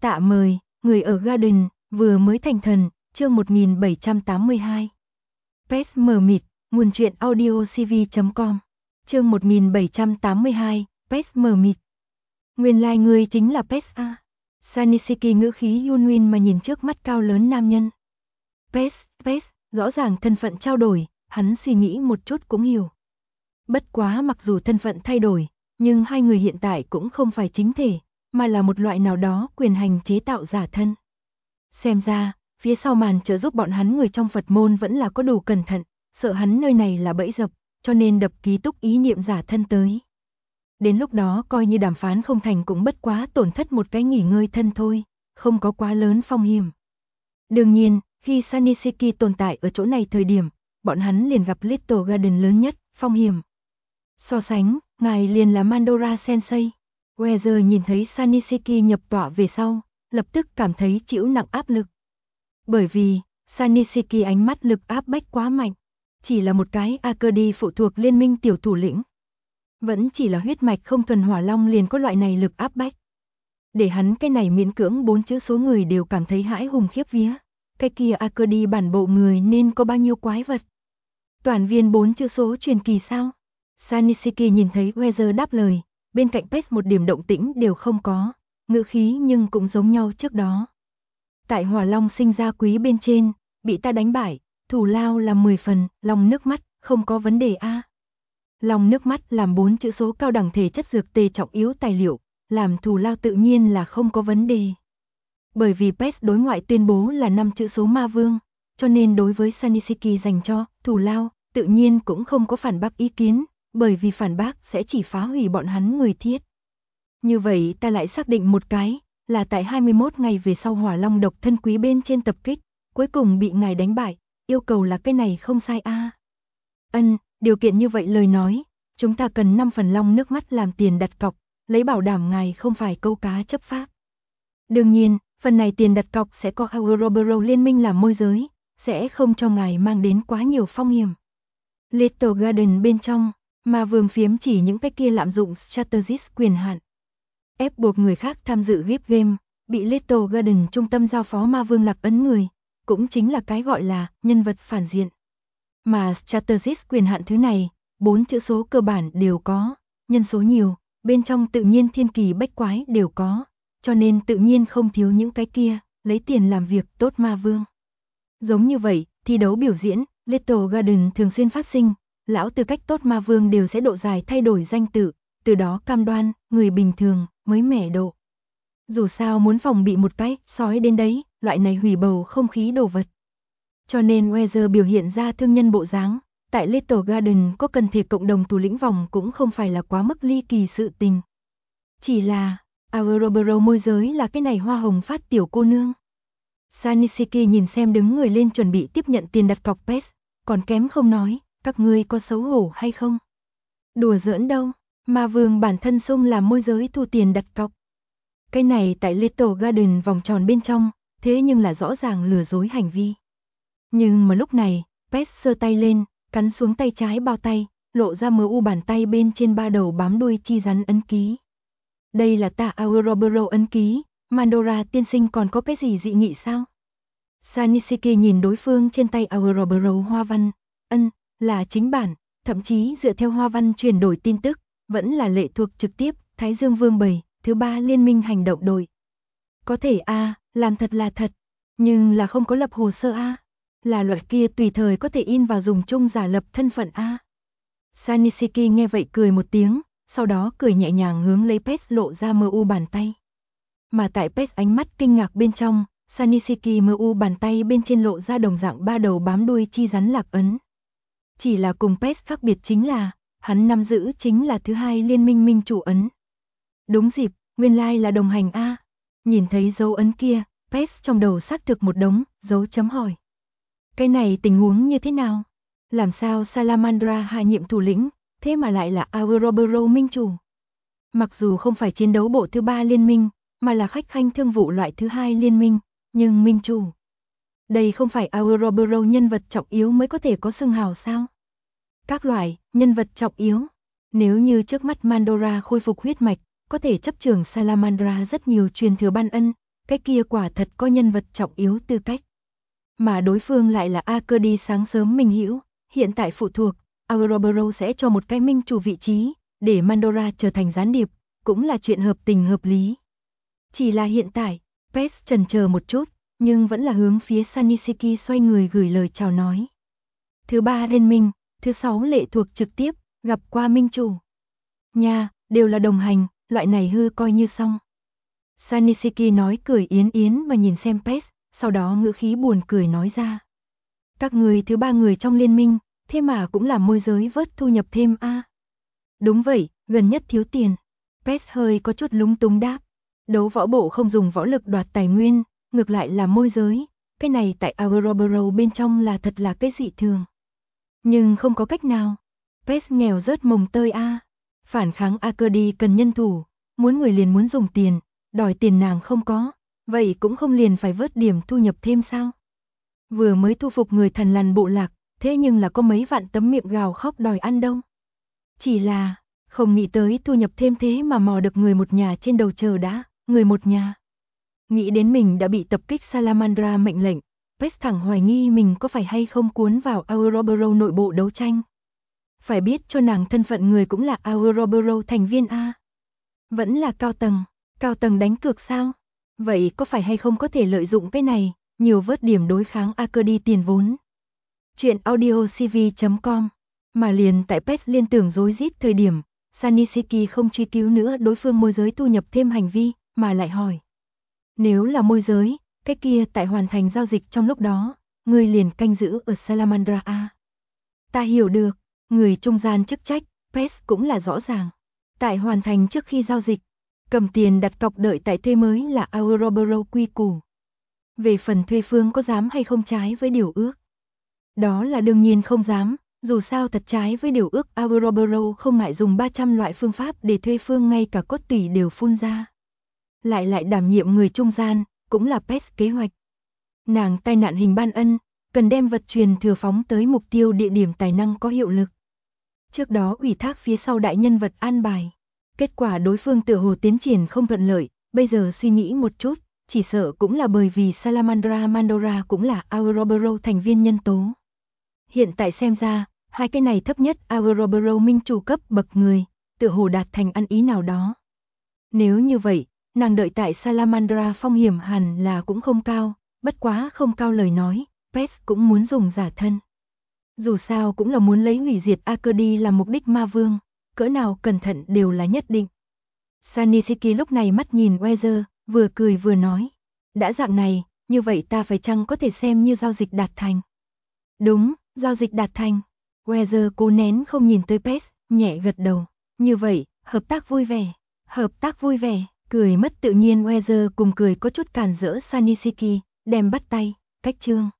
Tạ mời, người ở Garden, vừa mới thành thần, chương 1782. PES mờ mịt, nguồn truyện audio cv.com. Chương 1782, PES mờ mịt. Nguyên lai ngươi chính là PES a. Sanisiki ngữ khí yun nguyên mà nhìn trước mắt cao lớn nam nhân. PES, rõ ràng thân phận trao đổi, hắn suy nghĩ một chút cũng hiểu. Bất quá mặc dù thân phận thay đổi, nhưng hai người hiện tại cũng không phải chính thể, mà là một loại nào đó quyền hành chế tạo giả thân. Xem ra, phía sau màn trợ giúp bọn hắn người trong Phật môn vẫn là có đủ cẩn thận, sợ hắn nơi này là bẫy dập, cho nên đập ký túc ý niệm giả thân tới. Đến lúc đó coi như đàm phán không thành cũng bất quá tổn thất một cái nghỉ ngơi thân thôi, không có quá lớn phong hiểm. Đương nhiên, khi Sanisiki tồn tại ở chỗ này thời điểm, bọn hắn liền gặp Little Garden lớn nhất, phong hiểm. So sánh, ngài liền là Mandora Sensei. Weather nhìn thấy Sanisiki nhập tọa về sau, lập tức cảm thấy chịu nặng áp lực. Bởi vì, Sanisiki ánh mắt lực áp bách quá mạnh, chỉ là một cái Akedi phụ thuộc liên minh tiểu thủ lĩnh. Vẫn chỉ là huyết mạch không thuần hỏa long liền có loại này lực áp bách. Để hắn cái này miễn cưỡng 4 chữ số người đều cảm thấy hãi hùng khiếp vía. Cái kia Akedi bản bộ người nên có bao nhiêu quái vật. Toàn viên 4 chữ số truyền kỳ sao? Sanisiki nhìn thấy Weather đáp lời, bên cạnh PES một điểm động tĩnh đều không có, ngữ khí nhưng cũng giống nhau trước đó. Tại Hỏa Long sinh ra quý bên trên, bị ta đánh bại, thủ lao là 10 phần, lòng nước mắt, không có vấn đề a. Lòng nước mắt làm 4 chữ số cao đẳng thể chất dược tề trọng yếu tài liệu, làm thủ lao tự nhiên là không có vấn đề. Bởi vì PES đối ngoại tuyên bố là 5 chữ số ma vương, cho nên đối với Sanisiki dành cho thủ lao, tự nhiên cũng không có phản bác ý kiến, bởi vì phản bác sẽ chỉ phá hủy bọn hắn người thiết. Như vậy ta lại xác định một cái, là tại 21 ngày về sau Hỏa Long độc thân quý bên trên tập kích, cuối cùng bị ngài đánh bại, yêu cầu là cái này không sai a. Điều kiện như vậy lời nói, chúng ta cần 5 phần long nước mắt làm tiền đặt cọc, lấy bảo đảm ngài không phải câu cá chấp pháp. Đương nhiên, phần này tiền đặt cọc sẽ có Ouroboros liên minh làm môi giới, sẽ không cho ngài mang đến quá nhiều phong hiểm. Little Garden bên trong, ma vương phiếm chỉ những cái kia lạm dụng strategist quyền hạn, ép buộc người khác tham dự ghép game, bị Little Garden trung tâm giao phó ma vương lạc ấn người, cũng chính là cái gọi là nhân vật phản diện. Mà strategist quyền hạn thứ này, 4 chữ số cơ bản đều có, nhân số nhiều, bên trong tự nhiên thiên kỳ bách quái đều có, cho nên tự nhiên không thiếu những cái kia, lấy tiền làm việc tốt ma vương. Giống như vậy, thi đấu biểu diễn, Little Garden thường xuyên phát sinh, lão tư cách tốt ma vương đều sẽ độ dài thay đổi danh tự, từ đó cam đoan, người bình thường, mới mẻ độ. Dù sao muốn phòng bị một cái, sói đến đấy, loại này hủy bầu không khí đồ vật. Cho nên Weather biểu hiện ra thương nhân bộ dáng, tại Little Garden có cần thể cộng đồng thủ lĩnh vòng cũng không phải là quá mức ly kỳ sự tình. Chỉ là, Ouroboros môi giới là cái này hoa hồng phát tiểu cô nương. Sanisiki nhìn xem đứng người lên chuẩn bị tiếp nhận tiền đặt cọc PES, còn kém không nói, các ngươi có xấu hổ hay không? Đùa giỡn đâu, ma vương bản thân xông làm môi giới thu tiền đặt cọc. Cái này tại Little Garden vòng tròn bên trong, thế nhưng là rõ ràng lừa dối hành vi. Nhưng mà lúc này, PES giơ tay lên, cắn xuống tay trái bao tay, lộ ra MU bàn tay bên trên 3 đầu bám đuôi chi rắn ấn ký. Đây là tạ Ouroboros ấn ký, Mandora tiên sinh còn có cái gì dị nghị sao? Sanisiki nhìn đối phương trên tay Ouroboros hoa văn, là chính bản, thậm chí dựa theo hoa văn chuyển đổi tin tức, vẫn là lệ thuộc trực tiếp, Thái Dương Vương 7, thứ 3 liên minh hành động đội. Có thể làm thật là thật, nhưng là không có lập hồ sơ là loại kia tùy thời có thể in vào dùng chung giả lập thân phận Sanisiki nghe vậy cười một tiếng, sau đó cười nhẹ nhàng hướng lấy PES lộ ra MU bàn tay. Mà tại PES ánh mắt kinh ngạc bên trong, Sanisiki MU bàn tay bên trên lộ ra đồng dạng 3 đầu bám đuôi chi rắn lạc ấn. Chỉ là cùng PES khác biệt chính là, hắn nắm giữ chính là thứ 2 liên minh minh chủ ấn. Đúng dịp, nguyên lai là đồng hành Nhìn thấy dấu ấn kia, PES trong đầu xác thực một đống, dấu chấm hỏi. Cái này tình huống như thế nào? Làm sao Salamandra hạ nhiệm thủ lĩnh, thế mà lại là Ouroboros minh chủ? Mặc dù không phải chiến đấu bộ thứ 3 liên minh, mà là khách khanh thương vụ loại thứ 2 liên minh, nhưng minh chủ. Đây không phải Ouroboros nhân vật trọng yếu mới có thể có xưng hào sao? Các loại, nhân vật trọng yếu. Nếu như trước mắt Mandora khôi phục huyết mạch, có thể chấp trưởng Salamandra rất nhiều truyền thừa ban ân, cái kia quả thật có nhân vật trọng yếu tư cách. Mà đối phương lại là Arcady sáng sớm minh hữu, hiện tại phụ thuộc, Ouroboros sẽ cho một cái minh chủ vị trí, để Mandora trở thành gián điệp, cũng là chuyện hợp tình hợp lý. Chỉ là hiện tại, Pes chần chờ một chút, nhưng vẫn là hướng phía Sanisiki xoay người gửi lời chào nói. Thứ 3 liên minh, thứ 6 lệ thuộc trực tiếp, gặp qua minh chủ. Nha, đều là đồng hành, loại này hư coi như xong. Sanisiki nói cười yến yến mà nhìn xem Pes, sau đó ngữ khí buồn cười nói ra. Các người thứ 3 người trong liên minh, thế mà cũng là môi giới vớt thu nhập thêm a. Đúng vậy, gần nhất thiếu tiền. Pes hơi có chút lúng túng đáp. Đấu võ bộ không dùng võ lực đoạt tài nguyên, ngược lại là môi giới. Cái này tại Ouroboros bên trong là thật là cái dị thường. Nhưng không có cách nào. Pes nghèo rớt mồng tơi a. Phản kháng Arcady cần nhân thủ, muốn người liền muốn dùng tiền, đòi tiền nàng không có, vậy cũng không liền phải vớt điểm thu nhập thêm sao? Vừa mới thu phục người thần lằn bộ lạc, thế nhưng là có mấy vạn tấm miệng gào khóc đòi ăn đâu. Chỉ là, không nghĩ tới thu nhập thêm thế mà mò được người một nhà trên đầu chờ đã, người một nhà. Nghĩ đến mình đã bị tập kích Salamandra mệnh lệnh, Pes thẳng hoài nghi mình có phải hay không cuốn vào Ouroboros nội bộ đấu tranh. Phải biết cho nàng thân phận người cũng là Ouroboros thành viên A. Vẫn là cao tầng đánh cược sao? Vậy có phải hay không có thể lợi dụng cái này, nhiều vớt điểm đối kháng Arcady tiền vốn. Chuyện audiocv.com. Mà liền tại Pes liên tưởng rối rít thời điểm, Sanisiki không truy cứu nữa đối phương môi giới thu nhập thêm hành vi, mà lại hỏi. Nếu là môi giới, cái kia tại hoàn thành giao dịch trong lúc đó, người liền canh giữ ở Salamandra A. Ta hiểu được, người trung gian chức trách, Pes cũng là rõ ràng. Tại hoàn thành trước khi giao dịch, cầm tiền đặt cọc đợi tại thuê mới là Ouroboros quy củ. Về phần thuê phương có dám hay không trái với điều ước. Đó là đương nhiên không dám, dù sao thật trái với điều ước Ouroboros không ngại dùng 300 loại phương pháp để thuê phương ngay cả cốt tủy đều phun ra. Lại đảm nhiệm người trung gian, cũng là Pes kế hoạch. Nàng tai nạn hình ban ân, cần đem vật truyền thừa phóng tới mục tiêu địa điểm tài năng có hiệu lực. Trước đó ủy thác phía sau đại nhân vật an bài. Kết quả đối phương tựa hồ tiến triển không thuận lợi, bây giờ suy nghĩ một chút, chỉ sợ cũng là bởi vì Mandora cũng là Ouroboros thành viên nhân tố. Hiện tại xem ra, hai cái này thấp nhất Ouroboros minh chủ cấp bậc người, tựa hồ đạt thành ăn ý nào đó. Nếu như vậy, nàng đợi tại Salamandra phong hiểm hẳn là cũng không cao, bất quá không cao lời nói, Pes cũng muốn dùng giả thân. Dù sao cũng là muốn lấy hủy diệt Arcady làm mục đích ma vương, cỡ nào cẩn thận đều là nhất định. Sanisiki lúc này mắt nhìn Weather, vừa cười vừa nói. Đã dạng này, như vậy ta phải chăng có thể xem như giao dịch đạt thành? Đúng, giao dịch đạt thành. Weather cố nén không nhìn tới Pes, nhẹ gật đầu. Như vậy, hợp tác vui vẻ, cười mất tự nhiên Weather cùng cười có chút cản rỡ Sanisiki, đem bắt tay, cách chương.